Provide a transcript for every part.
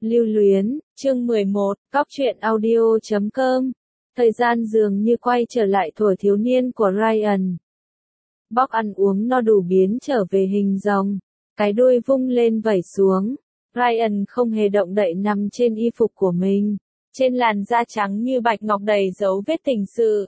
Lưu luyến, chương 11, Cóc truyện audio.com. Thời gian dường như quay trở lại thuở thiếu niên của Ryan. Bóc ăn uống no đủ biến trở về hình rồng, cái đuôi vung lên vẩy xuống. Ryan không hề động đậy nằm trên y phục của mình, trên làn da trắng như bạch ngọc đầy dấu vết tình sự.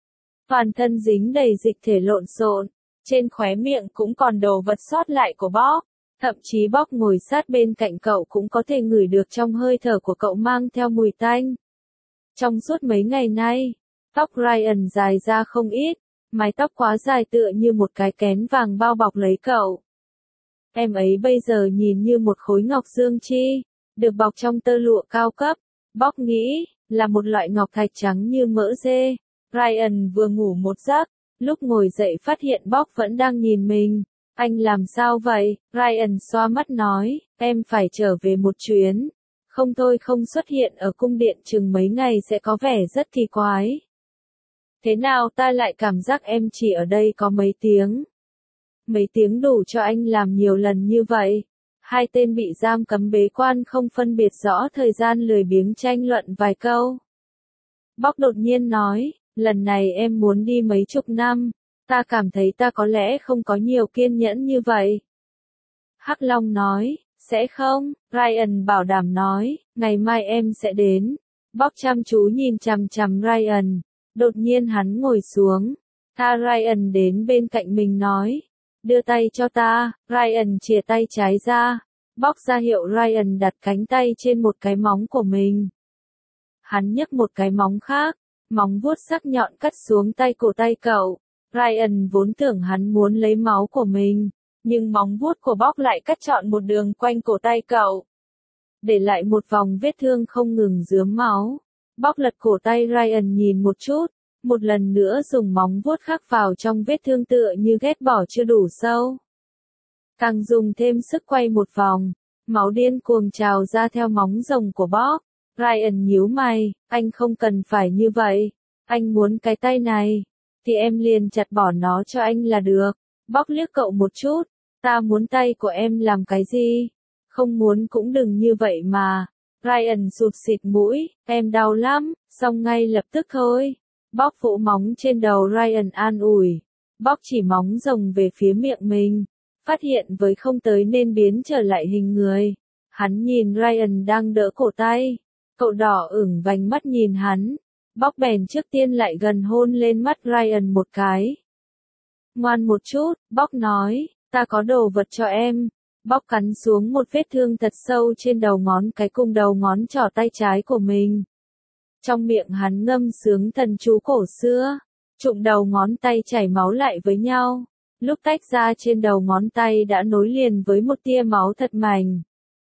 Toàn thân dính đầy dịch thể lộn xộn, trên khóe miệng cũng còn đồ vật sót lại của Bóc. Thậm chí Bóc ngồi sát bên cạnh cậu cũng có thể ngửi được trong hơi thở của cậu mang theo mùi tanh. Trong suốt mấy ngày nay, tóc Ryan dài ra không ít, mái tóc quá dài tựa như một cái kén vàng bao bọc lấy cậu. Em ấy bây giờ nhìn như một khối ngọc dương chi, được bọc trong tơ lụa cao cấp. Bóc nghĩ, là một loại ngọc thạch trắng như mỡ dê. Ryan vừa ngủ một giấc, lúc ngồi dậy phát hiện Bóc vẫn đang nhìn mình. Anh làm sao vậy? Ryan xoa mắt nói, em phải trở về một chuyến. Không tôi không xuất hiện ở cung điện chừng mấy ngày sẽ có vẻ rất kỳ quái. Thế nào ta lại cảm giác em chỉ ở đây có mấy tiếng? Mấy tiếng đủ cho anh làm nhiều lần như vậy. Hai tên bị giam cấm bế quan không phân biệt rõ thời gian lười biếng tranh luận vài câu. Bóc đột nhiên nói, lần này em muốn đi mấy chục năm. Ta cảm thấy ta có lẽ không có nhiều kiên nhẫn như vậy. Hắc Long nói, sẽ không, Ryan bảo đảm nói, ngày mai em sẽ đến. Bóc chăm chú nhìn chằm chằm Ryan, đột nhiên hắn ngồi xuống. Tha Ryan đến bên cạnh mình nói, đưa tay cho ta. Ryan chìa tay trái ra, Bóc ra hiệu Ryan đặt cánh tay trên một cái móng của mình. Hắn nhấc một cái móng khác, móng vuốt sắc nhọn cắt xuống tay cổ tay cậu. Ryan vốn tưởng hắn muốn lấy máu của mình, nhưng móng vuốt của Bóc lại cắt trọn một đường quanh cổ tay cậu, để lại một vòng vết thương không ngừng rướm máu. Bóc lật cổ tay Ryan nhìn một chút, một lần nữa dùng móng vuốt khắc vào trong vết thương tựa như ghét bỏ chưa đủ sâu. Càng dùng thêm sức quay một vòng, máu điên cuồng trào ra theo móng rồng của Bóc. Ryan nhíu mày, anh không cần phải như vậy, anh muốn cái tay này. Thì em liền chặt bỏ nó cho anh là được. Bóc liếc cậu một chút, ta muốn tay của em làm cái gì? Không muốn cũng đừng như vậy mà. Ryan sụt xịt mũi, em đau lắm, xong ngay lập tức thôi. Bóc vỗ móng trên đầu Ryan an ủi. Bóc chỉ móng rồng về phía miệng mình, phát hiện với không tới nên biến trở lại hình người. Hắn nhìn Ryan đang đỡ cổ tay, cậu đỏ ửng vành mắt nhìn hắn. Bóc bèn trước tiên lại gần hôn lên mắt Ryan một cái. Ngoan một chút, Bóc nói, ta có đồ vật cho em. Bóc cắn xuống một vết thương thật sâu trên đầu ngón cái cùng đầu ngón trỏ tay trái của mình. Trong miệng hắn ngâm sướng thần chú cổ xưa, trụng đầu ngón tay chảy máu lại với nhau. Lúc tách ra trên đầu ngón tay đã nối liền với một tia máu thật mảnh.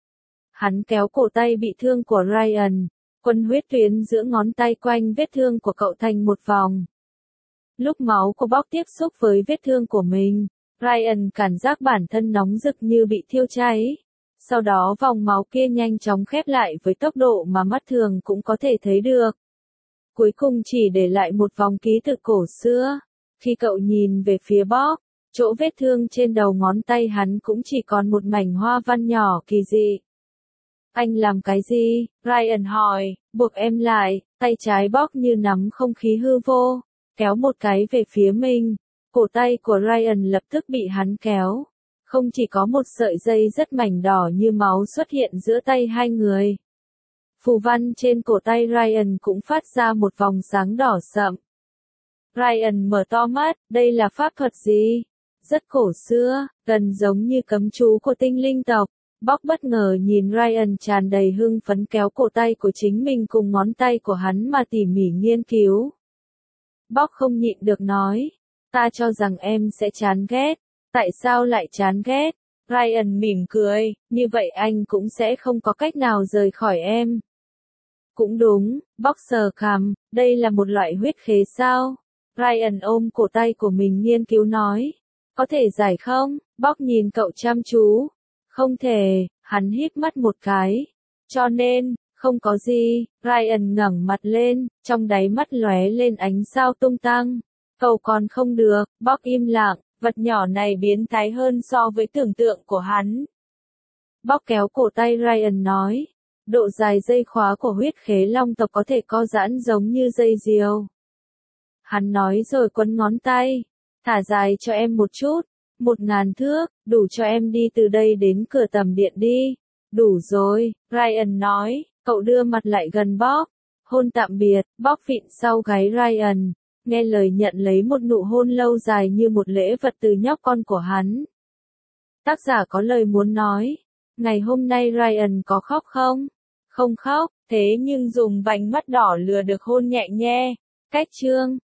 Hắn kéo cổ tay bị thương của Ryan. Quân huyết tuyến giữa ngón tay quanh vết thương của cậu thành một vòng. Lúc máu của Bóc tiếp xúc với vết thương của mình, Ryan cảm giác bản thân nóng rực như bị thiêu cháy. Sau đó vòng máu kia nhanh chóng khép lại với tốc độ mà mắt thường cũng có thể thấy được. Cuối cùng chỉ để lại một vòng ký tự cổ xưa. Khi cậu nhìn về phía Bóc, chỗ vết thương trên đầu ngón tay hắn cũng chỉ còn một mảnh hoa văn nhỏ kỳ dị. Anh làm cái gì? Ryan hỏi, buộc em lại, tay trái Bóc như nắm không khí hư vô, kéo một cái về phía mình. Cổ tay của Ryan lập tức bị hắn kéo. Không chỉ có một sợi dây rất mảnh đỏ như máu xuất hiện giữa tay hai người. Phù văn trên cổ tay Ryan cũng phát ra một vòng sáng đỏ sậm. Ryan mở to mắt, đây là pháp thuật gì? Rất cổ xưa, gần giống như cấm chú của tinh linh tộc. Bóc bất ngờ nhìn Ryan tràn đầy hưng phấn kéo cổ tay của chính mình cùng ngón tay của hắn mà tỉ mỉ nghiên cứu. Bóc không nhịn được nói, ta cho rằng em sẽ chán ghét, tại sao lại chán ghét? Ryan mỉm cười, như vậy anh cũng sẽ không có cách nào rời khỏi em. Cũng đúng, Bóc sờ cằm, đây là một loại huyết khế sao? Ryan ôm cổ tay của mình nghiên cứu nói, có thể giải không? Bóc nhìn cậu chăm chú. Không thể, hắn híp mắt một cái. Cho nên, không có gì. Ryan ngẩng mặt lên, trong đáy mắt lóe lên ánh sao tung tăng. Cậu còn không được. Bóc im lặng, vật nhỏ này biến thái hơn so với tưởng tượng của hắn. Bóc kéo cổ tay Ryan nói, Độ dài dây khóa của huyết khế long tộc có thể co giãn giống như dây diều. Hắn nói rồi quấn ngón tay. Thả dài cho em một chút. 1000 thước, đủ cho em đi từ đây đến cửa tầm điện đi. Đủ rồi, Ryan nói, cậu đưa mặt lại gần Bob. Hôn tạm biệt, Bob vịn sau gáy Ryan. Nghe lời nhận lấy một nụ hôn lâu dài như một lễ vật từ nhóc con của hắn. Tác giả có lời muốn nói. Ngày hôm nay Ryan có khóc không? Không khóc, thế nhưng dùng vành mắt đỏ lừa được hôn nhẹ nhẹ. Cách chương